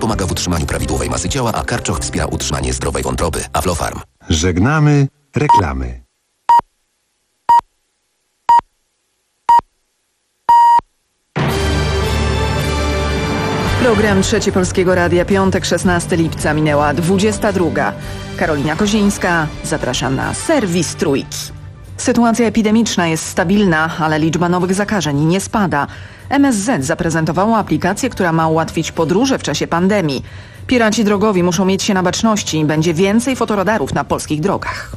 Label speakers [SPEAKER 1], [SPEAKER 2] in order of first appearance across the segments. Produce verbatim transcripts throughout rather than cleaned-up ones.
[SPEAKER 1] pomaga w utrzymaniu prawidłowej masy ciała, a karczoch wspiera utrzymanie zdrowej wątroby. Aflofarm.
[SPEAKER 2] Żegnamy reklamy.
[SPEAKER 3] Program Trzeci Polskiego Radia, piątek, szesnastego lipca, minęła dwudziesta druga. Karolina Kozińska, zapraszam na serwis Trójki. Sytuacja epidemiczna jest stabilna, ale liczba nowych zakażeń nie spada. M S Z zaprezentowało aplikację, która ma ułatwić podróże w czasie pandemii. Piraci drogowi muszą mieć się na baczności. Będzie więcej fotoradarów na polskich drogach.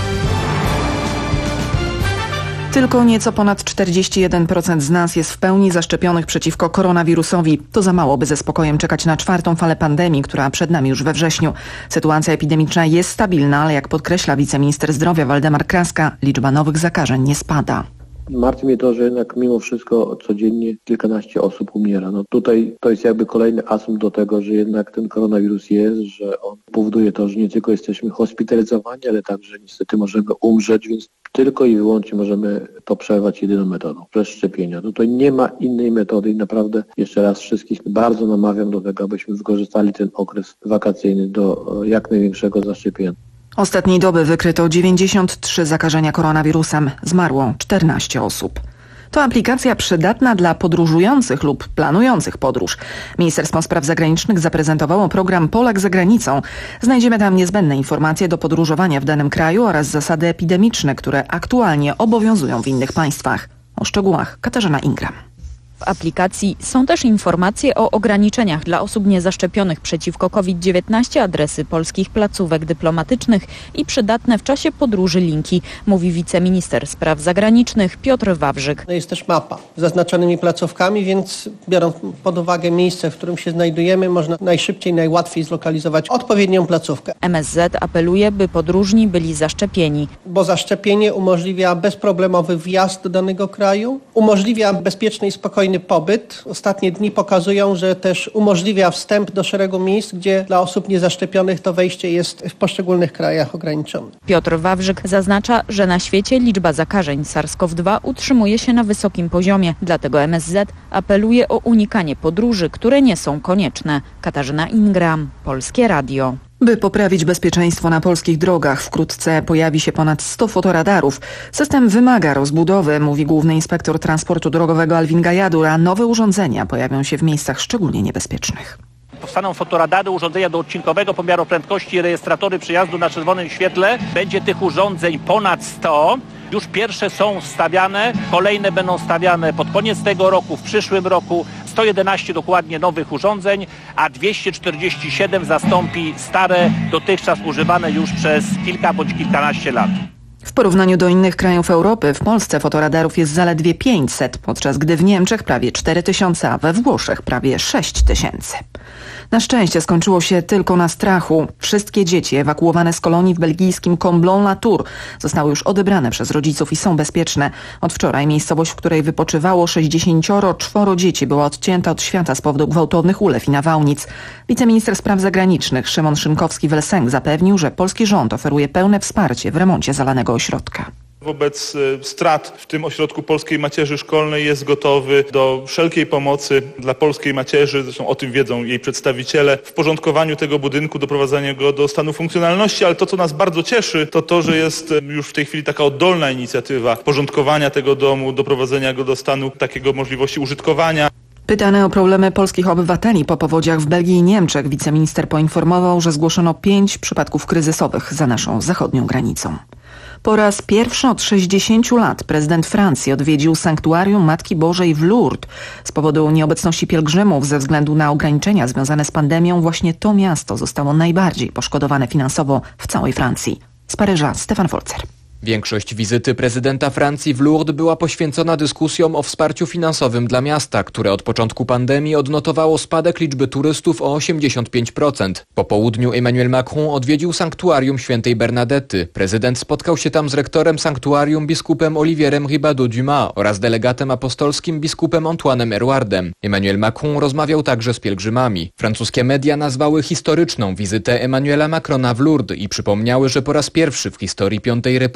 [SPEAKER 3] Tylko nieco ponad czterdzieści jeden procent z nas jest w pełni zaszczepionych przeciwko koronawirusowi. To za mało, by ze spokojem czekać na czwartą falę pandemii, która przed nami już we wrześniu. Sytuacja epidemiczna jest stabilna, ale jak podkreśla wiceminister zdrowia Waldemar Kraska, liczba nowych zakażeń nie spada.
[SPEAKER 4] Martwi mnie to, że jednak mimo wszystko codziennie kilkanaście osób umiera. No tutaj to jest jakby kolejny asumpt do tego, że jednak ten koronawirus jest, że on powoduje to, że nie tylko jesteśmy hospitalizowani, ale także niestety możemy umrzeć, więc tylko i wyłącznie możemy to przerwać jedyną metodą, przez szczepienia. No to nie ma innej metody i naprawdę jeszcze raz wszystkich bardzo namawiam do tego, abyśmy wykorzystali ten okres wakacyjny do jak największego zaszczepienia.
[SPEAKER 3] Ostatniej doby wykryto dziewięćdziesiąt trzy zakażenia koronawirusem. Zmarło czternaście osób. To aplikacja przydatna dla podróżujących lub planujących podróż. Ministerstwo Spraw Zagranicznych zaprezentowało program Polak za granicą. Znajdziemy tam niezbędne informacje do podróżowania w danym kraju oraz zasady epidemiczne, które aktualnie obowiązują w innych państwach. O szczegółach Katarzyna Ingram.
[SPEAKER 5] W aplikacji są też informacje o ograniczeniach dla osób niezaszczepionych przeciwko COVID dziewiętnaście, adresy polskich placówek dyplomatycznych i przydatne w czasie podróży linki, mówi wiceminister spraw zagranicznych Piotr Wawrzyk.
[SPEAKER 6] Jest też mapa z zaznaczonymi placówkami, więc biorąc pod uwagę miejsce, w którym się znajdujemy, można najszybciej, najłatwiej zlokalizować odpowiednią placówkę.
[SPEAKER 5] M S Z apeluje, by podróżni byli zaszczepieni.
[SPEAKER 6] Bo zaszczepienie umożliwia bezproblemowy wjazd do danego kraju, umożliwia bezpieczny i spokojny pobyt. Ostatnie dni pokazują, że też umożliwia wstęp do szeregu miejsc, gdzie dla osób niezaszczepionych to wejście jest w poszczególnych krajach ograniczone.
[SPEAKER 5] Piotr Wawrzyk zaznacza, że na świecie liczba zakażeń SARS-CoV dwa utrzymuje się na wysokim poziomie. Dlatego M S Z apeluje o unikanie podróży, które nie są konieczne. Katarzyna Ingram, Polskie Radio.
[SPEAKER 3] By poprawić bezpieczeństwo na polskich drogach, wkrótce pojawi się ponad sto fotoradarów. System wymaga rozbudowy, mówi główny inspektor transportu drogowego Alwin Gajadur, a nowe urządzenia pojawią się w miejscach szczególnie niebezpiecznych.
[SPEAKER 7] Powstaną fotoradary, urządzenia do odcinkowego pomiaru prędkości, rejestratory przyjazdu na czerwonym świetle. Będzie tych urządzeń ponad sto. Już pierwsze są stawiane, kolejne będą stawiane pod koniec tego roku, w przyszłym roku. sto jedenaście dokładnie nowych urządzeń, a dwieście czterdzieści siedem zastąpi stare, dotychczas używane już przez kilka bądź kilkanaście lat.
[SPEAKER 3] W porównaniu do innych krajów Europy, w Polsce fotoradarów jest zaledwie pięćset, podczas gdy w Niemczech prawie cztery tysiące, a we Włoszech prawie sześć tysięcy. Na szczęście skończyło się tylko na strachu. Wszystkie dzieci ewakuowane z kolonii w belgijskim Comblain-la-Tour zostały już odebrane przez rodziców i są bezpieczne. Od wczoraj miejscowość, w której wypoczywało sześćdziesięcioro czworo dzieci, była odcięta od świata z powodu gwałtownych ulew i nawałnic. Wiceminister spraw zagranicznych Szymon Szynkowski-Welsenk zapewnił, że polski rząd oferuje pełne wsparcie w remoncie zalanego ośrodka.
[SPEAKER 8] Wobec strat w tym ośrodku polskiej macierzy szkolnej jest gotowy do wszelkiej pomocy dla polskiej macierzy, zresztą o tym wiedzą jej przedstawiciele, w porządkowaniu tego budynku, doprowadzeniu go do stanu funkcjonalności, ale to, co nas bardzo cieszy, to to, że jest już w tej chwili taka oddolna inicjatywa porządkowania tego domu, doprowadzenia go do stanu takiego możliwości użytkowania.
[SPEAKER 3] Pytany o problemy polskich obywateli po powodziach w Belgii i Niemczech, wiceminister poinformował, że zgłoszono pięć przypadków kryzysowych za naszą zachodnią granicą. Po raz pierwszy od sześćdziesięciu lat prezydent Francji odwiedził sanktuarium Matki Bożej w Lourdes. Z powodu nieobecności pielgrzymów ze względu na ograniczenia związane z pandemią właśnie to miasto zostało najbardziej poszkodowane finansowo w całej Francji. Z Paryża Stefan Folzer.
[SPEAKER 9] Większość wizyty prezydenta Francji w Lourdes była poświęcona dyskusjom o wsparciu finansowym dla miasta, które od początku pandemii odnotowało spadek liczby turystów o osiemdziesiąt pięć procent. Po południu Emmanuel Macron odwiedził sanktuarium świętej Bernadety. Prezydent spotkał się tam z rektorem sanktuarium biskupem Olivierem Ribado-Dumas oraz delegatem apostolskim biskupem Antoine'em Erouardem. Emmanuel Macron rozmawiał także z pielgrzymami. Francuskie media nazwały historyczną wizytę Emmanuela Macrona w Lourdes i przypomniały, że po raz pierwszy w historii Piątej Republiki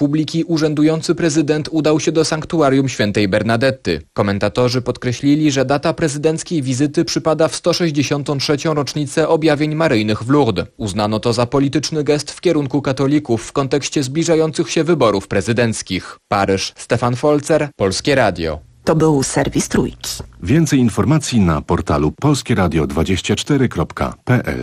[SPEAKER 9] Republiki urzędujący prezydent udał się do sanktuarium świętej Bernadetty. Komentatorzy podkreślili, że data prezydenckiej wizyty przypada w sto sześćdziesiątą trzecią rocznicę objawień maryjnych w Lourdes. Uznano to za polityczny gest w kierunku katolików w kontekście zbliżających się wyborów prezydenckich. Paryż, Stefan Folzer, Polskie Radio.
[SPEAKER 3] To był serwis Trójki.
[SPEAKER 2] Więcej informacji na portalu polskie radio dwadzieścia cztery kropka p l.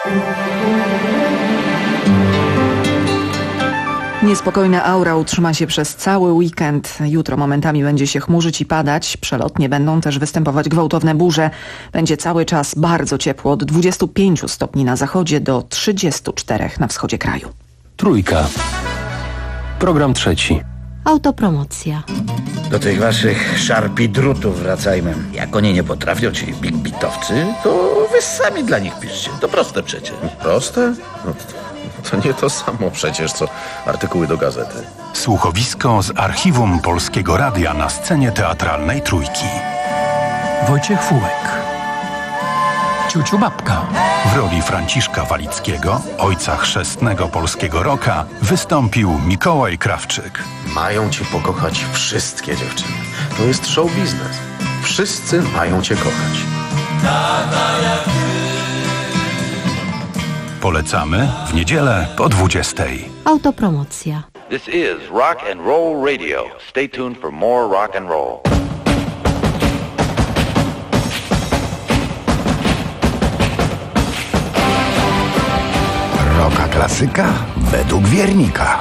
[SPEAKER 3] Niespokojna aura utrzyma się przez cały weekend. Jutro momentami będzie się chmurzyć i padać. Przelotnie będą też występować gwałtowne burze. Będzie cały czas bardzo ciepło, od dwudziestu pięciu stopni na zachodzie do trzydziestu czterech na wschodzie kraju.
[SPEAKER 10] Trójka. Program trzeci.
[SPEAKER 11] Autopromocja.
[SPEAKER 12] Do tych waszych szarpi drutów wracajmy. Jak oni nie potrafią, ci big bitowcy, to wy sami dla nich piszcie. To proste przecież.
[SPEAKER 13] Proste? No to, to nie to samo przecież, co artykuły do gazety.
[SPEAKER 14] Słuchowisko z archiwum Polskiego Radia na scenie teatralnej Trójki.
[SPEAKER 10] Wojciech Fułek. Ciuciu Babka.
[SPEAKER 14] W roli Franciszka Walickiego, ojca chrzestnego polskiego rocka, wystąpił Mikołaj Krawczyk.
[SPEAKER 13] Mają cię pokochać wszystkie dziewczyny. To jest show biznes. Wszyscy mają cię kochać.
[SPEAKER 14] Polecamy w niedzielę po dwudziestej.
[SPEAKER 11] Autopromocja.
[SPEAKER 15] This is Rock and Roll Radio. Stay tuned for more rock and roll.
[SPEAKER 16] Roka klasyka według wiernika.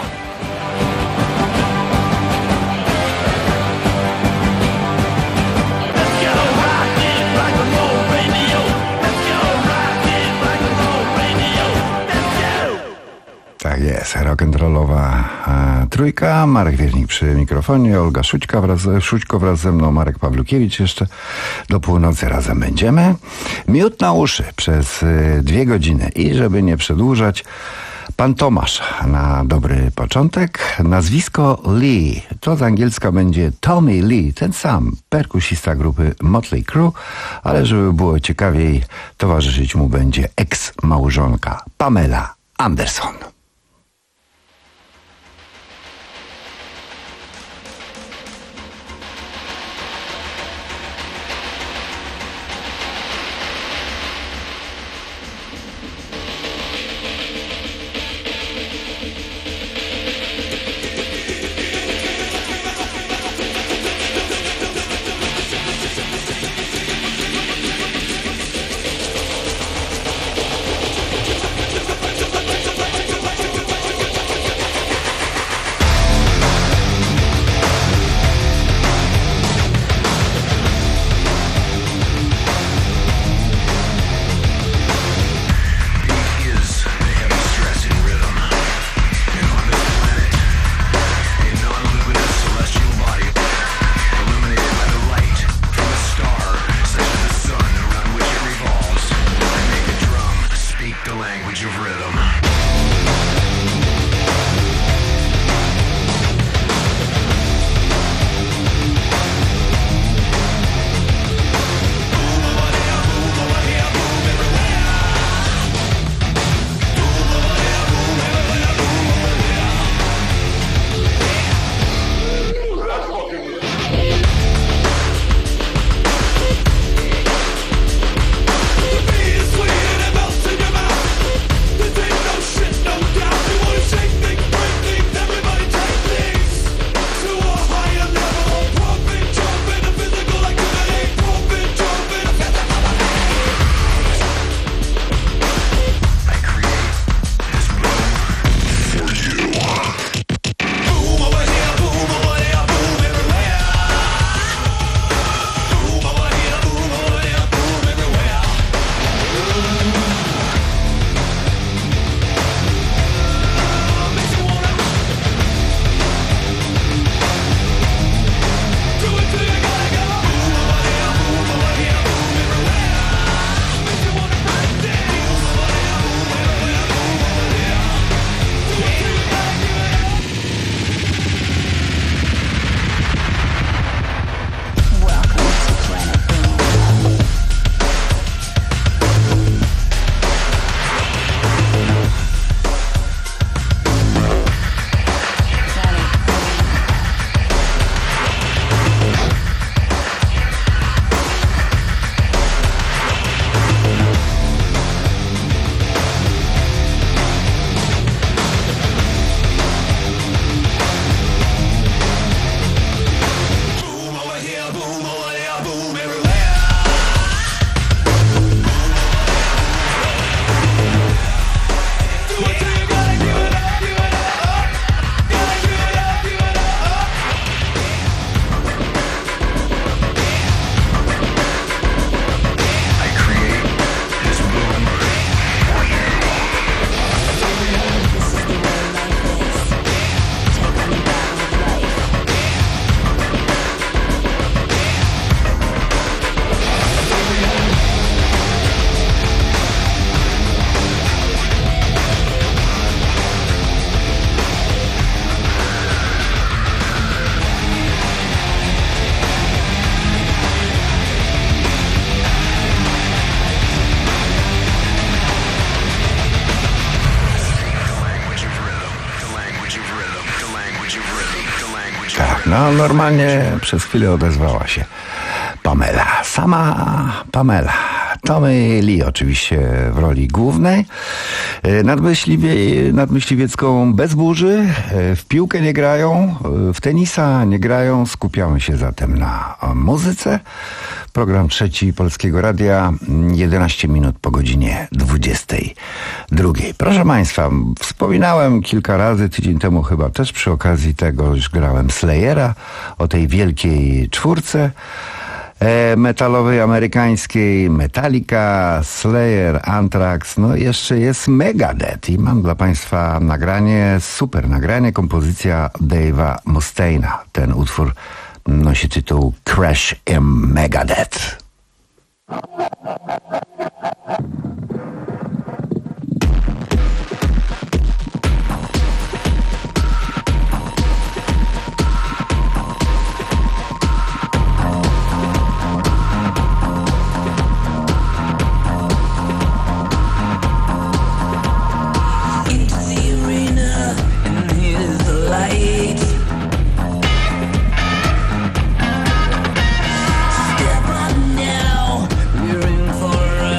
[SPEAKER 16] Tak jest, rock'n'rollowa e, trójka. Marek Wiernik przy mikrofonie, Olga Szućka wraz, Szućko wraz ze mną, Marek Pawlukiewicz jeszcze. Do północy razem będziemy. Miód na uszy przez e, dwie godziny i żeby nie przedłużać, pan Tomasz na dobry początek. Nazwisko Lee, to z angielska będzie Tommy Lee, ten sam perkusista grupy Motley Crue, ale żeby było ciekawiej, towarzyszyć mu będzie eks-małżonka Pamela Anderson. No normalnie przez chwilę odezwała się Pamela. Sama Pamela. Tommy Lee oczywiście w roli głównej. Nadmyśliwie, nadmyśliwiecką bez burzy. W piłkę nie grają, w tenisa nie grają. Skupiamy się zatem na muzyce. Program trzeci Polskiego Radia, jedenaście minut po godzinie dwudziestej drugiej. Proszę Państwa, wspominałem kilka razy, tydzień temu chyba też przy okazji tego, że grałem Slayera, o tej wielkiej czwórce metalowej, amerykańskiej, Metallica, Slayer, Anthrax, no jeszcze jest Megadeth i mam dla Państwa nagranie, super nagranie, kompozycja Dave'a Mustaina. Ten utwór nosi tytuł Crash in Megadeth.
[SPEAKER 17] Step up now, we're in for a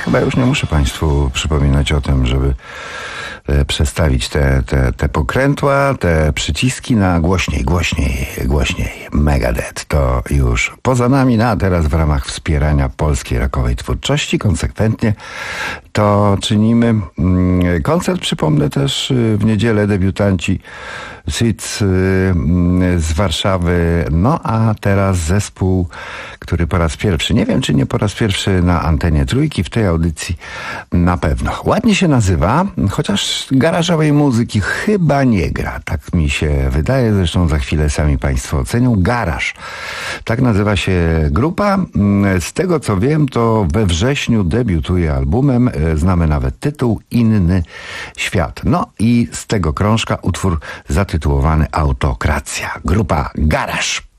[SPEAKER 16] chyba już nie muszę Państwu przypominać o tym, żeby przestawić te, te, te pokrętła, te przyciski na głośniej, głośniej, głośniej. Megadeth to już poza nami, no a teraz w ramach wspierania polskiej rockowej twórczości konsekwentnie to czynimy. Koncert, przypomnę też, w niedzielę debiutanci Seeds z Warszawy, no a teraz zespół, który po raz pierwszy, nie wiem czy nie po raz pierwszy na antenie Trójki, w tej audycji na pewno. Ładnie się nazywa, chociaż garażowej muzyki chyba nie gra, tak mi się wydaje, zresztą za chwilę sami Państwo ocenią. Garaż, tak nazywa się grupa. Z tego co wiem, to we wrześniu debiutuje albumem, znamy nawet tytuł Inny Świat. No i z tego krążka utwór zatytułowany Autokracja. Grupa Garaż.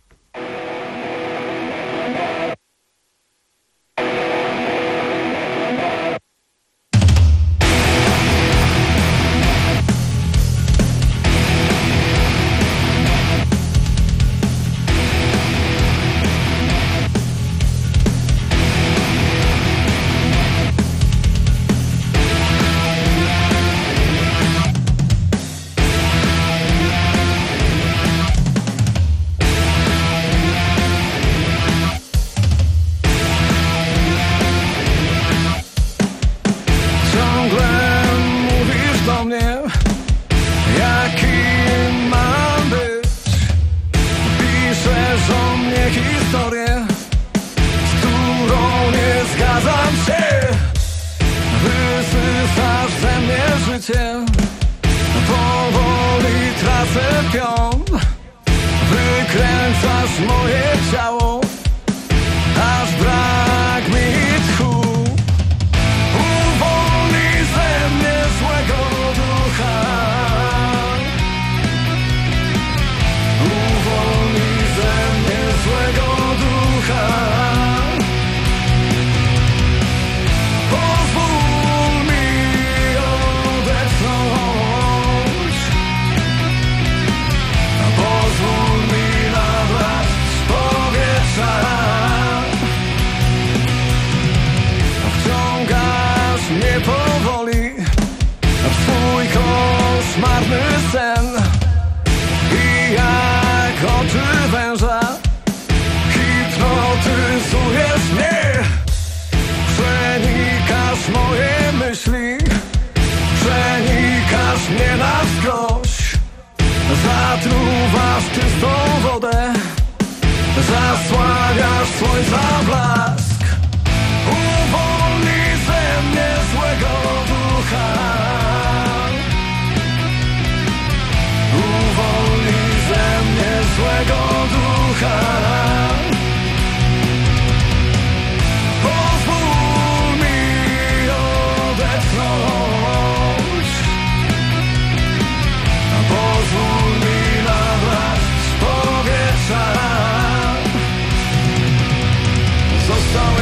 [SPEAKER 17] Powoli tracę pion, wykręcasz moje ciało, aż brak mi tchu. Uwolnij ze mnie złego ducha, uwolnij ze mnie złego ducha. Wciągasz mnie powoli w swój koszmarny sen i jak oczy węża hipnotyzujesz mnie. Przenikasz moje myśli, przenikasz mnie na wskroś, zatruwasz czystą wodę, zasłaniasz słońca blask. Uwolnij ze mnie złego ducha, uwolnij ze mnie złego ducha. Pozwól mi odetchnąć, pozwól mi nabrać powietrza. Został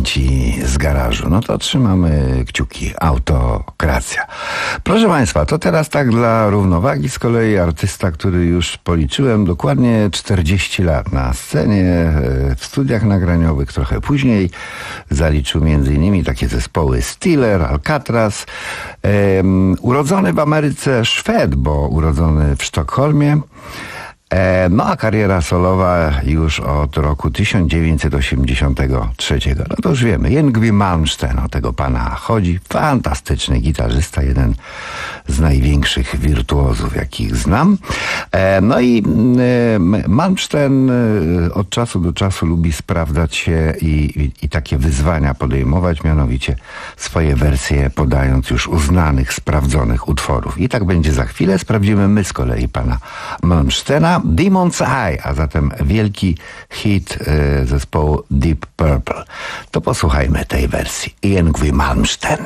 [SPEAKER 16] producenci z garażu. No to trzymamy kciuki. Autokracja. Proszę Państwa, to teraz tak dla równowagi z kolei artysta, który już policzyłem dokładnie czterdzieści lat na scenie, w studiach nagraniowych, trochę później zaliczył między innymi takie zespoły Steeler, Alcatraz. Um, urodzony w Ameryce Szwed, bo urodzony w Sztokholmie. No a kariera solowa już od roku tysiąc dziewięćset osiemdziesiątego trzeciego. No to już wiemy, Yngwie Malmsteen, o tego pana chodzi. Fantastyczny gitarzysta, jeden z największych wirtuozów, jakich znam. No i Malmsteen od czasu do czasu lubi sprawdzać się i, i, i takie wyzwania podejmować, mianowicie swoje wersje podając już uznanych, sprawdzonych utworów. I tak będzie za chwilę. Sprawdzimy my z kolei pana Malmsteena. Demon's Eye, a zatem wielki hit y, zespołu Deep Purple. To posłuchajmy tej wersji. Yngwie Malmsteen.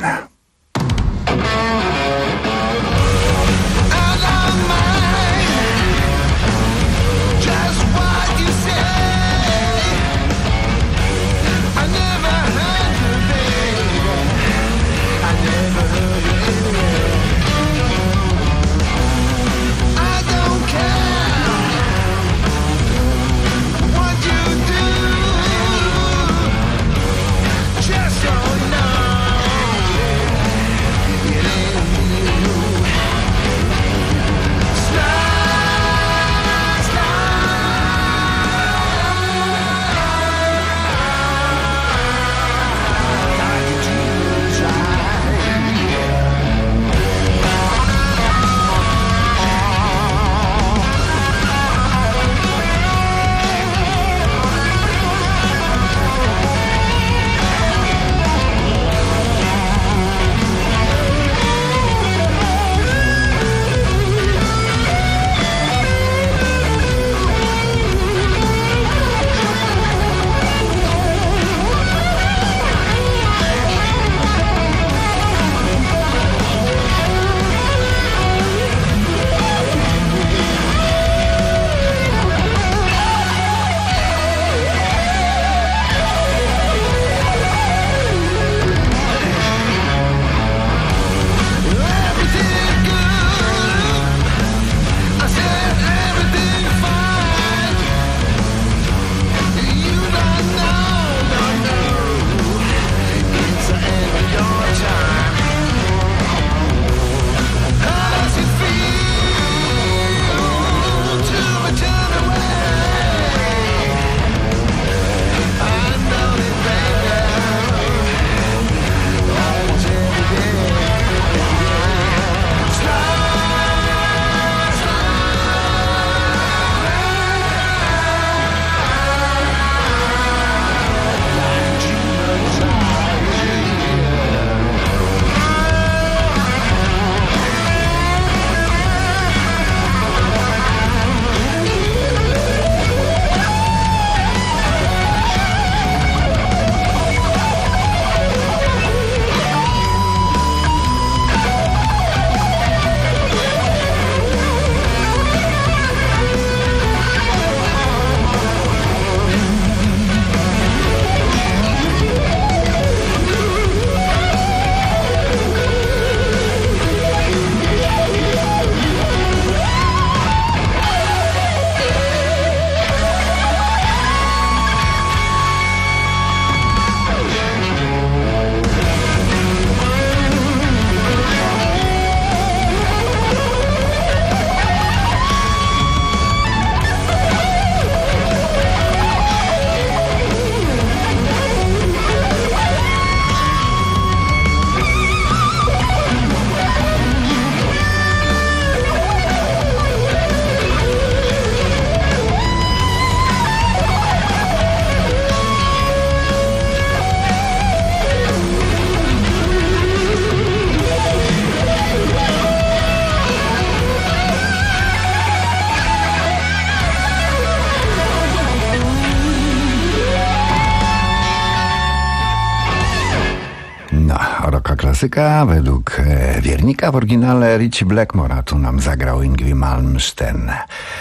[SPEAKER 16] klasyka według wiernika w oryginale Ritchie Blackmore, a tu nam zagrał Yngwie Malmsteen.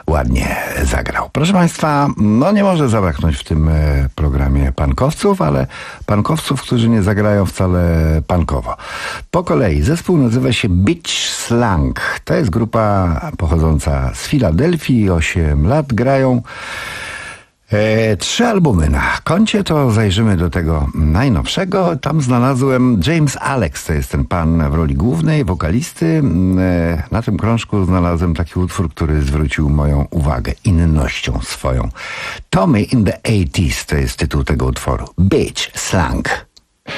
[SPEAKER 16] ładnie zagrał. Proszę Państwa, no nie może zabraknąć w tym programie pankowców, ale pankowców, którzy nie zagrają wcale pankowo. Po kolei zespół nazywa się Beach Slang. To jest grupa pochodząca z Filadelfii, osiem lat grają. E, trzy albumy na koncie, to zajrzymy do tego najnowszego. Tam znalazłem James Alex, to jest ten pan w roli głównej, wokalisty. E, na tym krążku znalazłem taki utwór, który zwrócił moją uwagę innością swoją. Tommy in the eighties to jest tytuł tego utworu. Beach Slang.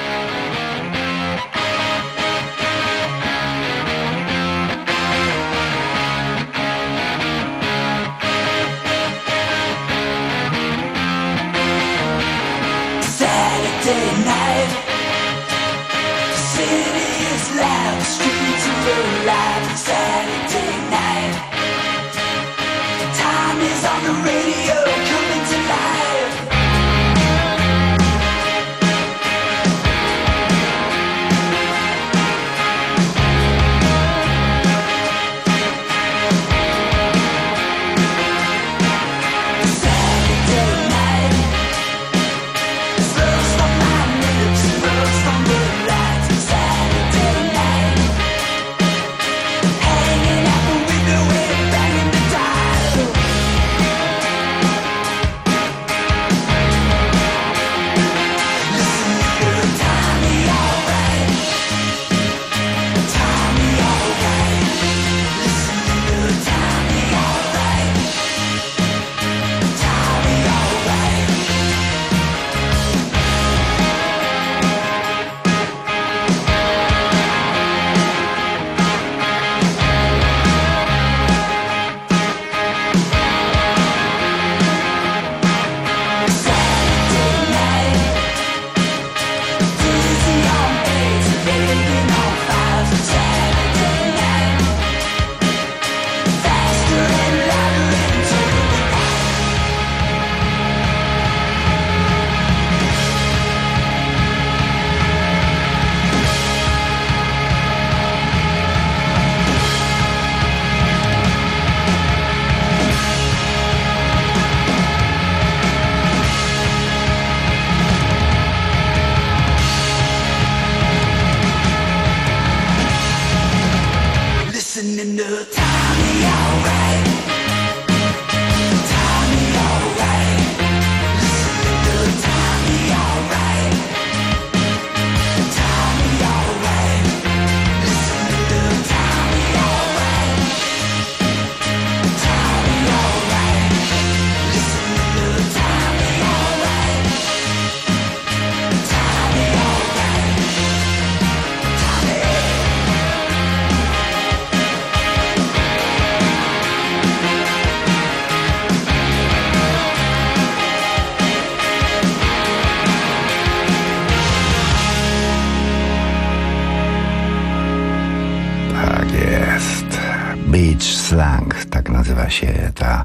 [SPEAKER 16] Beach Slang, tak nazywa się ta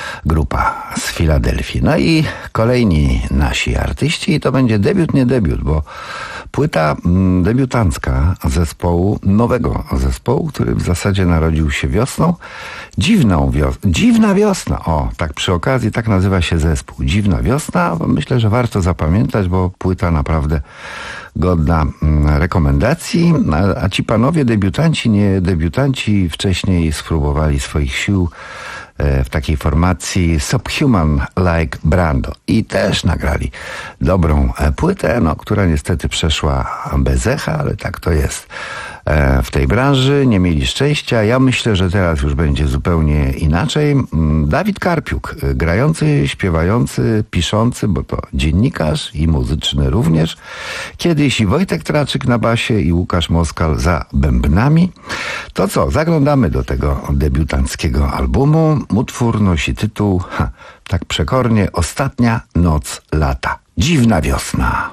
[SPEAKER 16] grupa z Filadelfii. No i kolejni nasi artyści, i to będzie debiut, nie debiut, bo płyta debiutancka zespołu, nowego zespołu, który w zasadzie narodził się wiosną. Dziwną wios- Dziwna wiosna, o, tak przy okazji, tak nazywa się zespół. Dziwna wiosna, myślę, że warto zapamiętać, bo płyta naprawdę godna rekomendacji, a, a ci panowie debiutanci, nie debiutanci wcześniej spróbowali swoich sił w takiej formacji Subhuman Like Brando i też nagrali dobrą płytę, no, która niestety przeszła bez echa, ale tak to jest w tej branży. Nie mieli szczęścia. Ja myślę, że teraz już będzie zupełnie inaczej. Dawid Karpiuk, grający, śpiewający, piszący, bo to dziennikarz i muzyczny również. Kiedyś i Wojtek Traczyk na basie i Łukasz Moskal za bębnami. To co? Zaglądamy do tego debiutanckiego albumu. Utwór nosi tytuł, ha, tak przekornie, Ostatnia noc lata. Dziwna wiosna.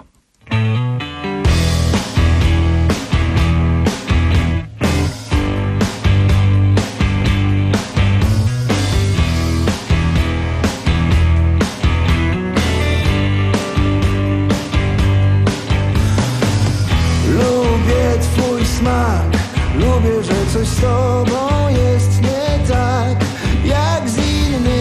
[SPEAKER 17] Lubię twój smak, lubię, że coś z tobą jest nie tak jak z innymi.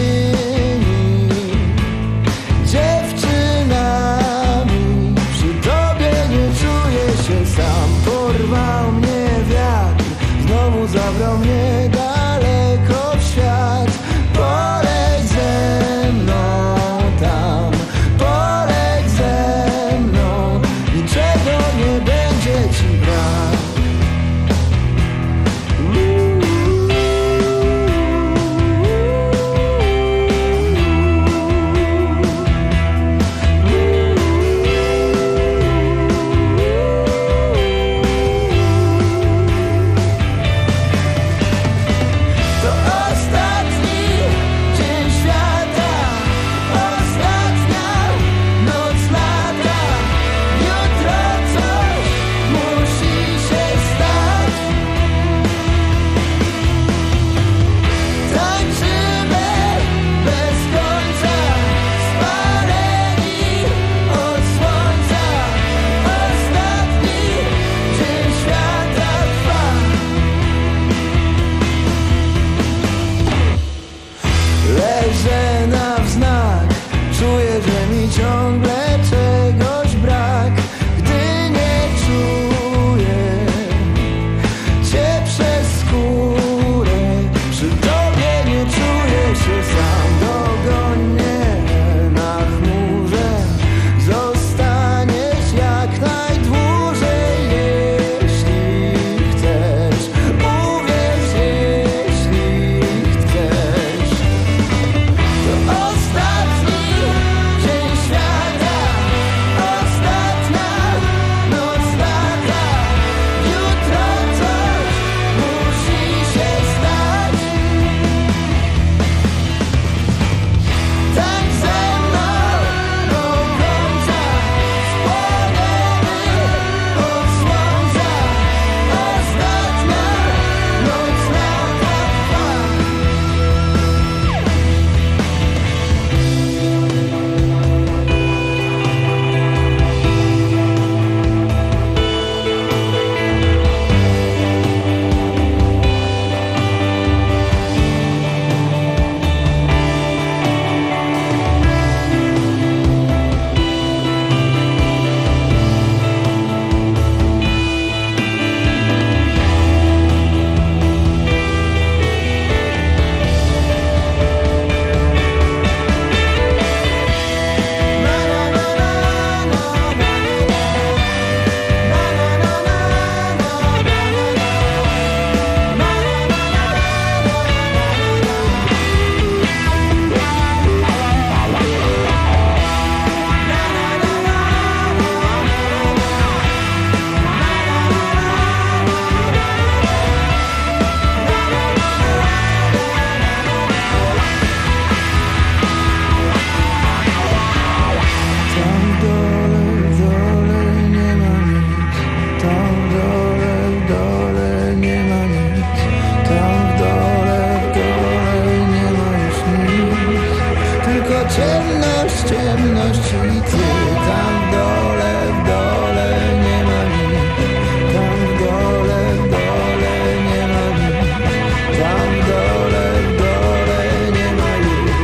[SPEAKER 17] że na wznak czuję, że mi ciągle czegoś brak. Gdy nie czuję cię przez skórę, przy tobie nie czuję się sam. Dogoń mnie na chmurze, zostaniesz jak najdłużej, jeśli chcesz. Uwierz, jeśli chcesz. To ostatni dzień świata, ostatnia noc lata. Jutro coś musi się stać. Tak ze mną do końca, spłonęły od słońca. Ostatnia noc lata trwa. Tam dole, w dole nie ma nic. Tam dole, w dole nie ma nic. Tam w dole, w dole nie ma już nic. Tylko ciemność, ciemność i ty. Tam w dole, w dole nie ma nic. Tam w dole, w dole nie ma nic. Tam w dole, w dole nie ma już.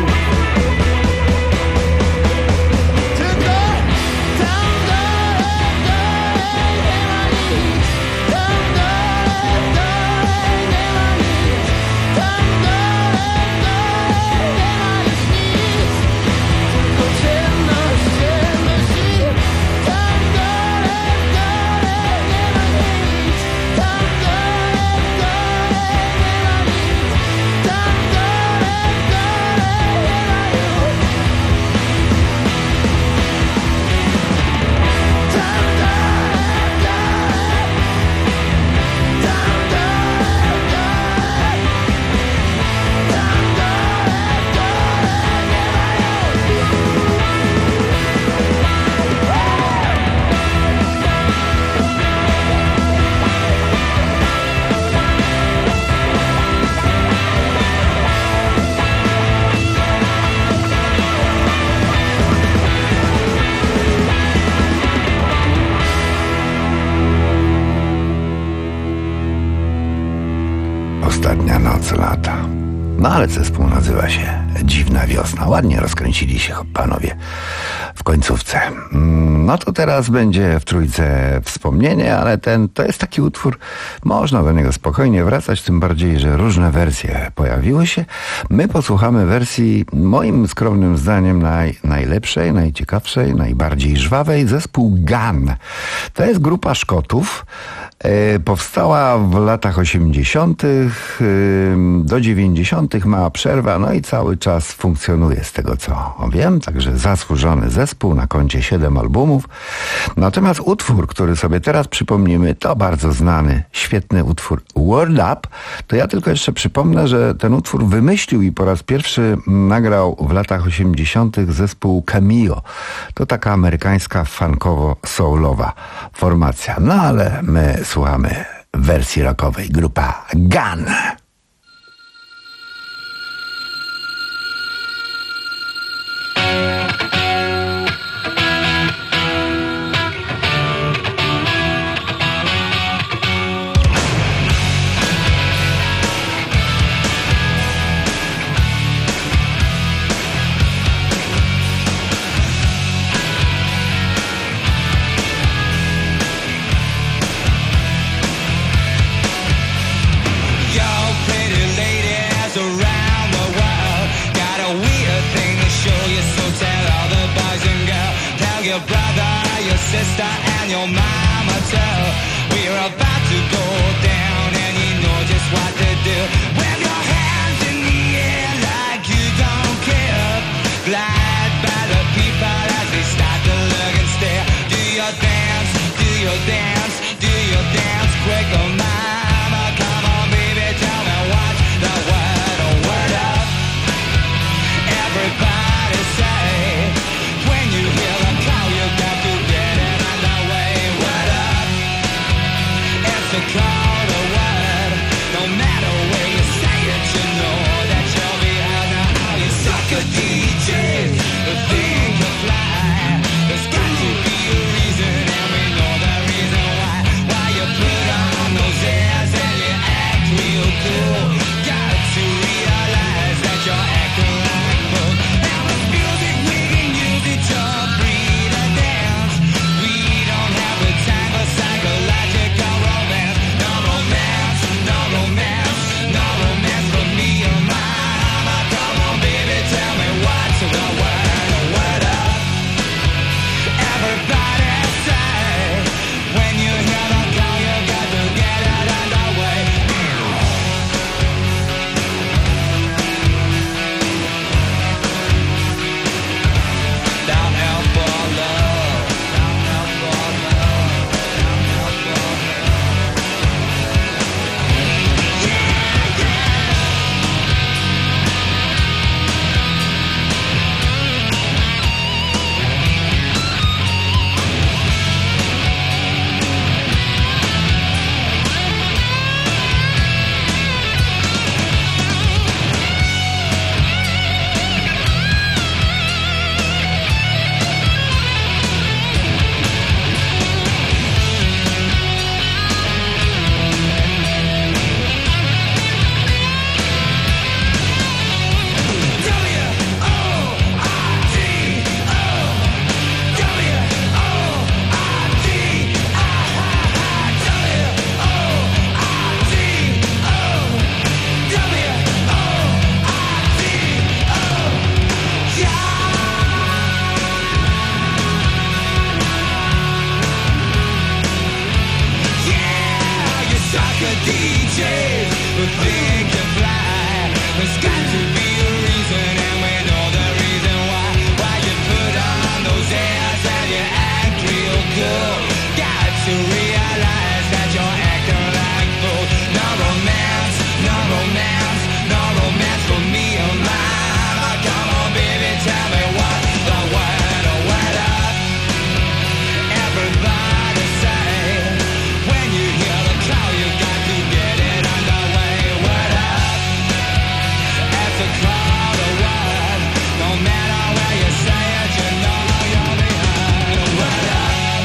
[SPEAKER 17] Tylko tam dole, w dole nie ma nic. Tam dole, w dole nie ma nic. Tam dole, w dole nie ma już nic. Tylko ciemność, ciemność i tam dole, w dole nie ma nic. Tam dole, w dole nie ma nic. Tam dole, w dole nie ma już.
[SPEAKER 16] Ostatnia noc lata. No ale zespół nazywa się Dziwna Wiosna. Ładnie rozkręcili się panowie w końcówce. No to teraz będzie w trójce wspomnienie, ale ten to jest taki utwór, można do niego spokojnie wracać, tym bardziej, że różne wersje pojawiły się. My posłuchamy wersji, moim skromnym zdaniem, naj, najlepszej, najciekawszej, najbardziej żwawej. Zespół Gun. To jest grupa Szkotów. E, powstała w latach osiemdziesiątych e, do dziewięćdziesiątych, mała przerwa, no i cały czas funkcjonuje z tego co wiem, także zasłużony zespół, na koncie siedem albumów. Natomiast utwór, który sobie teraz przypomnimy, to bardzo znany, świetny utwór Word Up. To ja tylko jeszcze przypomnę, że ten utwór wymyślił i po raz pierwszy nagrał w latach osiemdziesiątych zespół Cameo. To taka amerykańska funkowo-soulowa formacja. No ale my słuchamy wersji rockowej, grupa Gun.
[SPEAKER 17] sister and your mama too. We're about to go down and you know just what to do. Wave your hands in the air like you don't care. Glide by the people as they start to look and stare. Do your dance, do your dance, do your dance quick, oh mama. Come on baby, tell me what's the word, oh word up. Everybody say, when you hear the call you got to get it underway. Word up, it's a call to word. No matter where you say it, you know that you'll be heard. Now all you sucker D Js who think you fly, there's got to be a reason and we know the reason why. Why you put on those airs and you act real cool. Got to realize that you're acting like fool. Now with music we can use it to breed a dance. We don't have the time for psychological romance. No romance, no romance, no romance for me or my mama. Come on baby, tell me what's the word, the word up. Everybody say, when you hear the call you got to get it underway. Down out for love, down out for love, down out for love. Yeah, yeah. Yeah, you sucker D Js who think you fly. There's got to be a reason and we know the reason why. Why you put on those airs and you act real cool. Got to realize that you're acting like fool. No romance, no romance, no romance for me or mama. Come on baby, tell me what the word, the word up. Everybody say, when you hear the call you got to get it underway. Word up, it's a call to word. No matter where you say it, you know you'll be heard. Word up,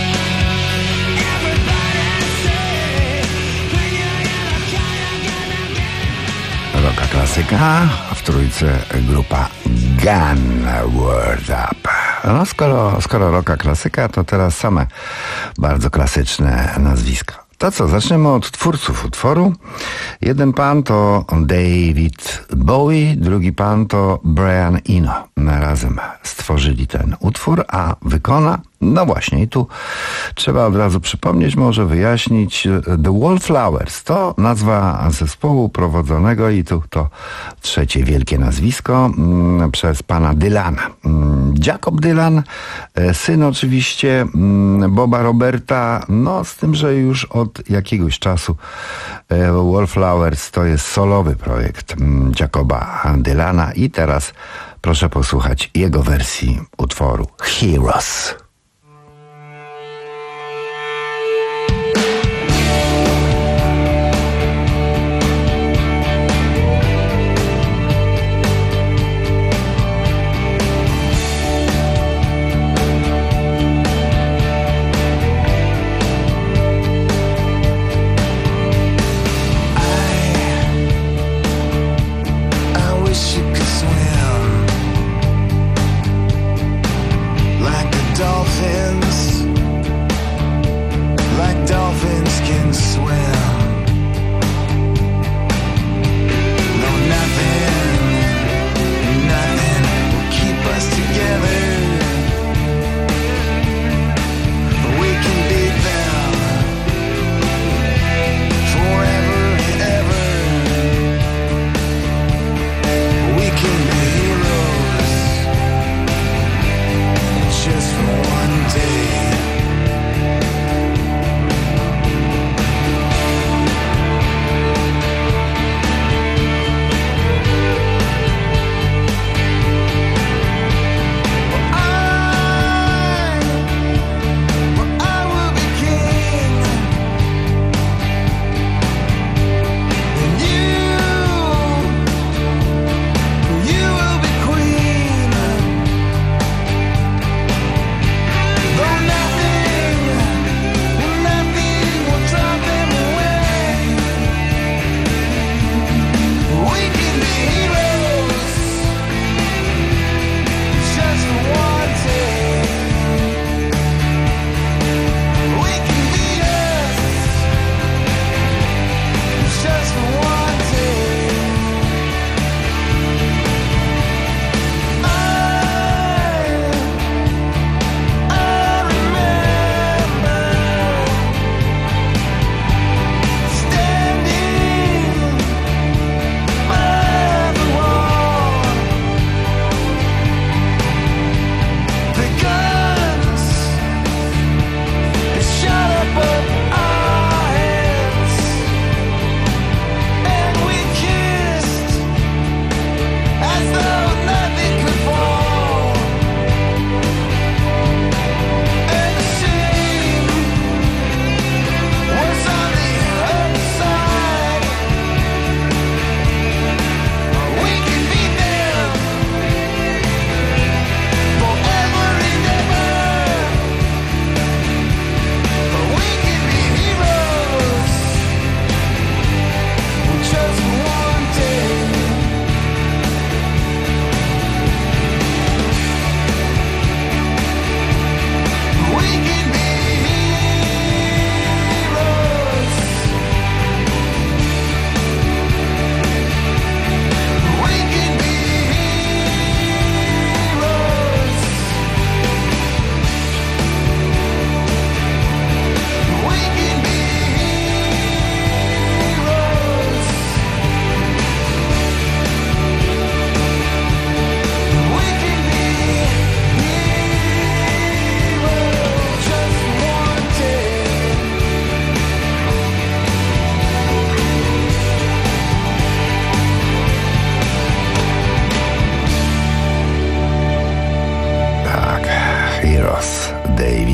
[SPEAKER 17] everybody say, when you hear the call you got to get it.
[SPEAKER 16] Rocka klasyka, a w trójce grupa Gun Word Up. No skoro, skoro rocka klasyka, to teraz same bardzo klasyczne nazwiska. To co, zaczniemy od twórców utworu. Jeden pan to David Bowie, drugi pan to Brian Eno. Razem stworzyli ten utwór, a wykona, no właśnie, i tu trzeba od razu przypomnieć, może wyjaśnić, The Wallflowers to nazwa zespołu prowodzonego i tu to trzecie wielkie nazwisko mm, przez pana Dylana. Mm, Jacob Dylan, e, syn oczywiście mm, Boba Roberta, no z tym, że już od jakiegoś czasu e, Wallflowers to jest solowy projekt mm, Jacoba Dylana i teraz proszę posłuchać jego wersji utworu Heroes.
[SPEAKER 17] Like a dog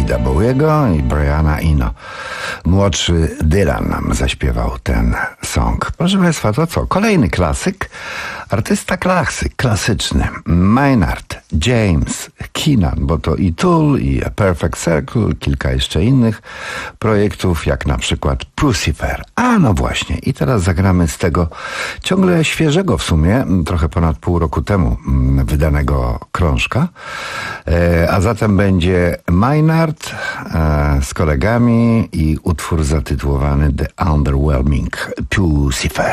[SPEAKER 16] Davida Bowiego i Briana Eno. Młodszy Dylan nam zaśpiewał ten song. Proszę Państwa, to co? Kolejny klasyk. Artysta klasyk, klasyczny. Maynard James Keenan, bo to i Tool, i A Perfect Circle, kilka jeszcze innych projektów, jak na przykład Pucifer. A no właśnie, i teraz zagramy z tego ciągle świeżego w sumie, trochę ponad pół roku temu wydanego krążka. E, a zatem będzie Maynard e, z kolegami i utwór zatytułowany The Underwhelming Pucifer.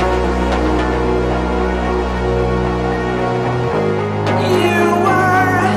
[SPEAKER 17] You were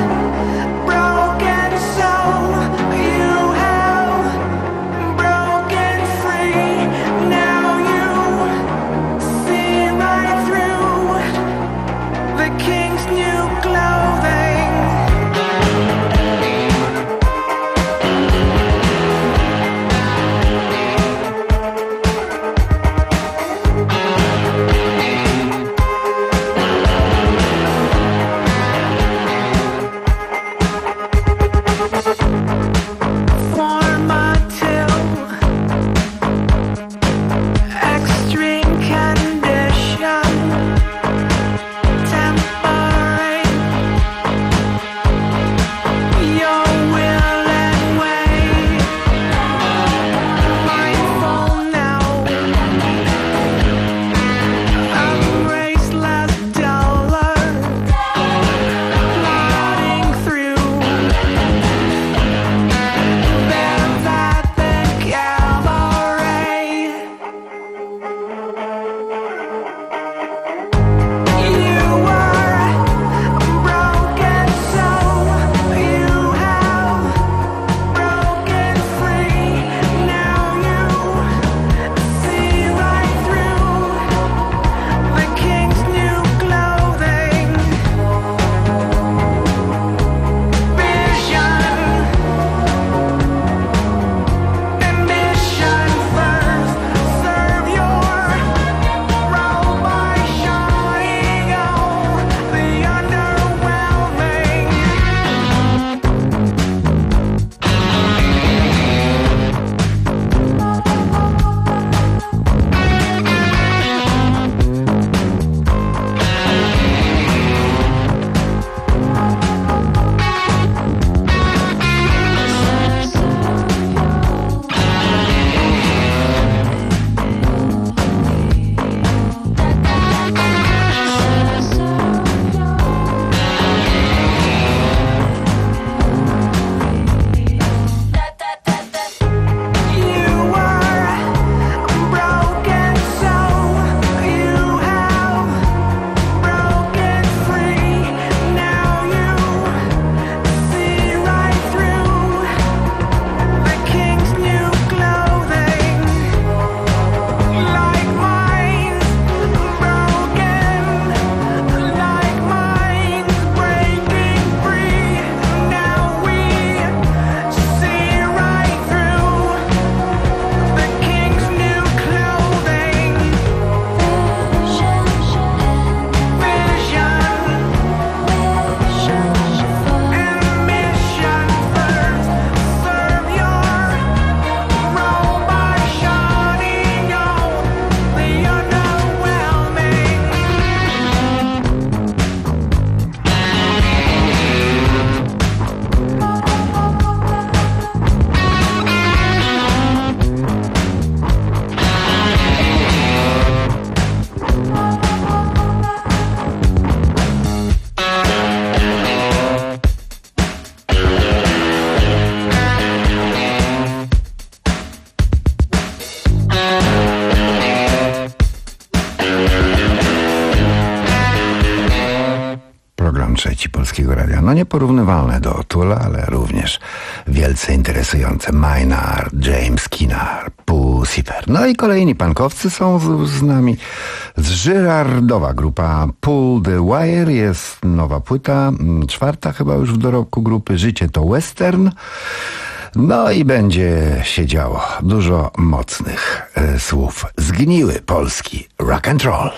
[SPEAKER 16] No nieporównywalne do O'Toola, ale również wielce interesujące. Maynard, James Keenar, Pucifer. No i kolejni punkowcy są z, z nami. Z Żyrardowa grupa Pull the Wire, jest nowa płyta, czwarta chyba już w dorobku grupy. Życie to western. No i będzie się działo. Dużo mocnych e, słów. Zgniły polski rock and roll.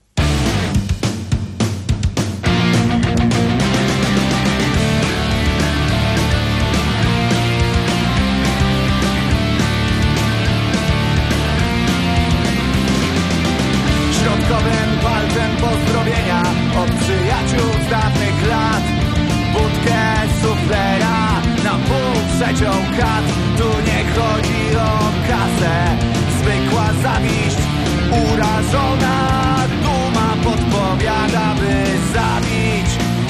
[SPEAKER 17] Środkowym palcem pozdrowienia od przyjaciół z dawnych lat. Budkę suflera na pół przeciął kat. Tu nie chodzi o kasę, zwykła zawiść. Urażona duma podpowiada, by zabić.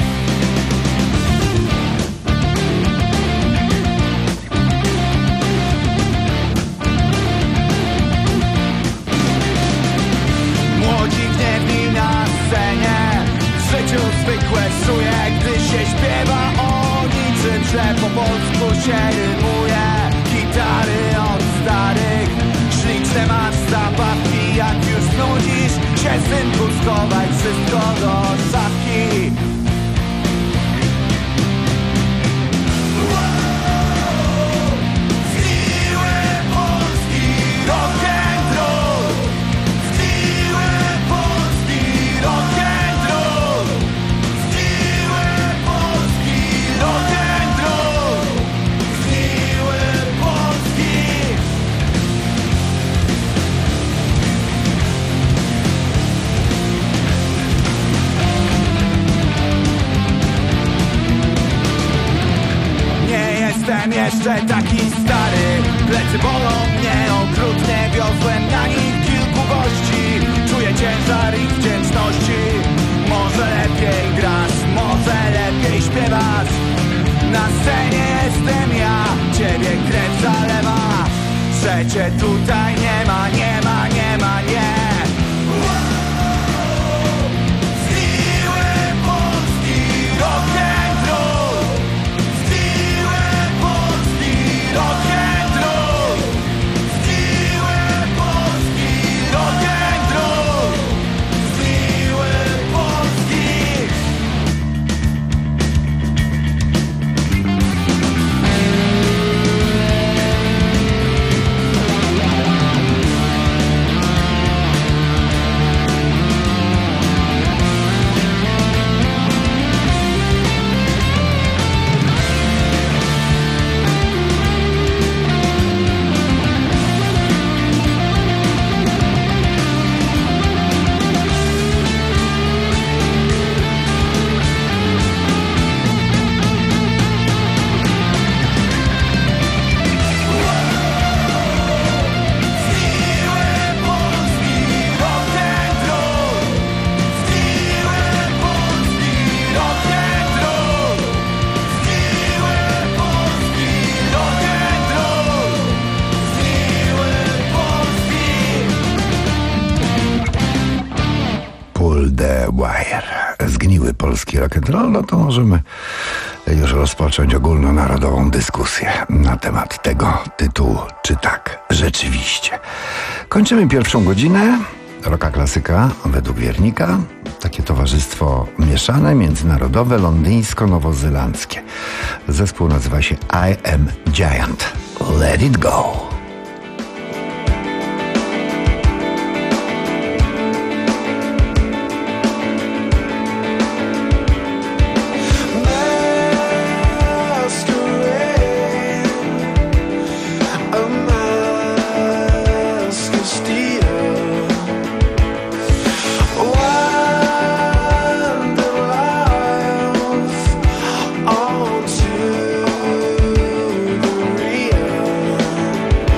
[SPEAKER 17] Młodzi gniewni na scenie, w życiu zwykłe szuje, gdy się śpiewa o niczym, że po polsku się rymuje. Gitary od starych, śliczne masz zabawki, jak już nudzisz się, synku, schowaj wszystko do szafki. Zgniły polski rock and roll, zgniły polski rock and roll, zgniły polski rock and roll, zgniły polski. Nie jestem jeszcze taki stary, plecy bolą mnie okrutnie, wiozłem na nich kilku gości. Czuję ciężar ich wdzięczności. Może lepiej grasz, może lepiej śpiewasz. Na scenie jestem ja, ciebie krew zalewa. Że cię tutaj nie ma, nie ma, nie ma, nie. Zgniły polski rock and roll, zgniły polski rock and roll, zgniły polski rock and roll, zgniły polski.
[SPEAKER 16] Pull the Wire. Zgniły polski rock and roll, no to możemy już rozpocząć ogólnonarodową dyskusję na temat tego tytułu, czy tak rzeczywiście. Kończymy pierwszą godzinę. Rocka Klasyka według Wiernika. Takie towarzystwo mieszane, międzynarodowe, londyńsko-nowozelandzkie. Zespół nazywa się I Am Giant. Let it go.
[SPEAKER 17] On to the real.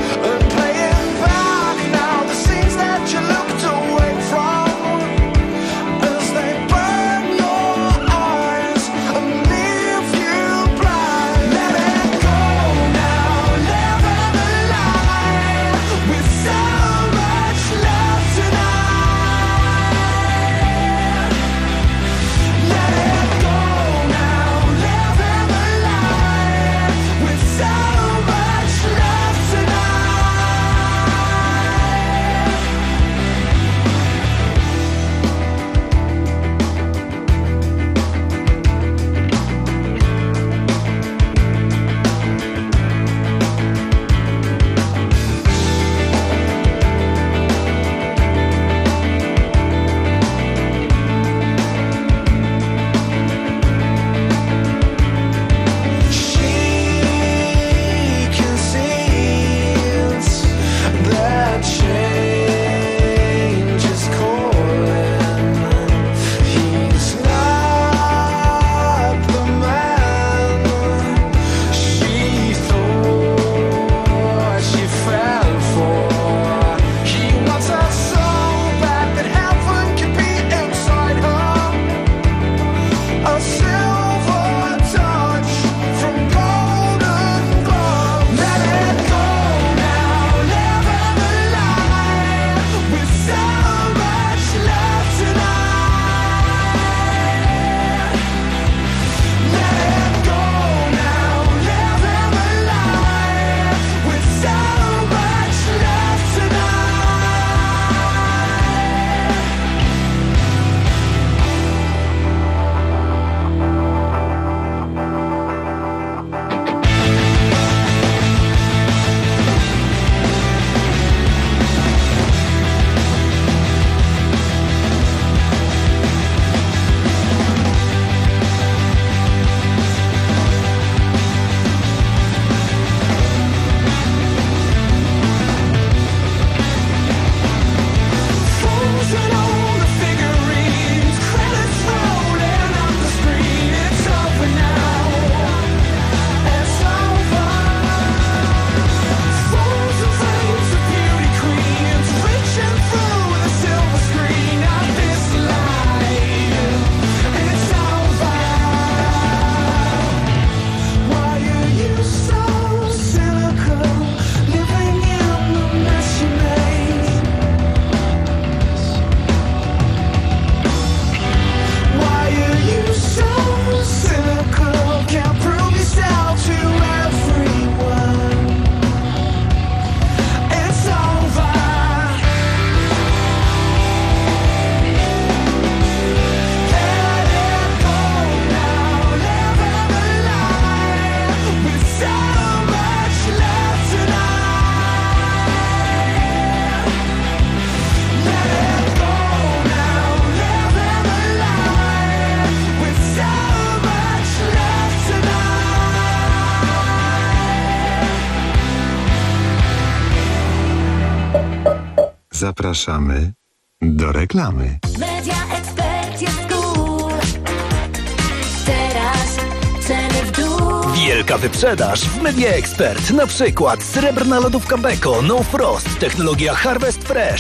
[SPEAKER 2] Zapraszamy do reklamy.
[SPEAKER 17] Media Expert jest cool. Teraz ceny w dół.
[SPEAKER 18] Wielka wyprzedaż w Media Expert. Na przykład srebrna lodówka Beko No Frost, technologia Harvest Fresh.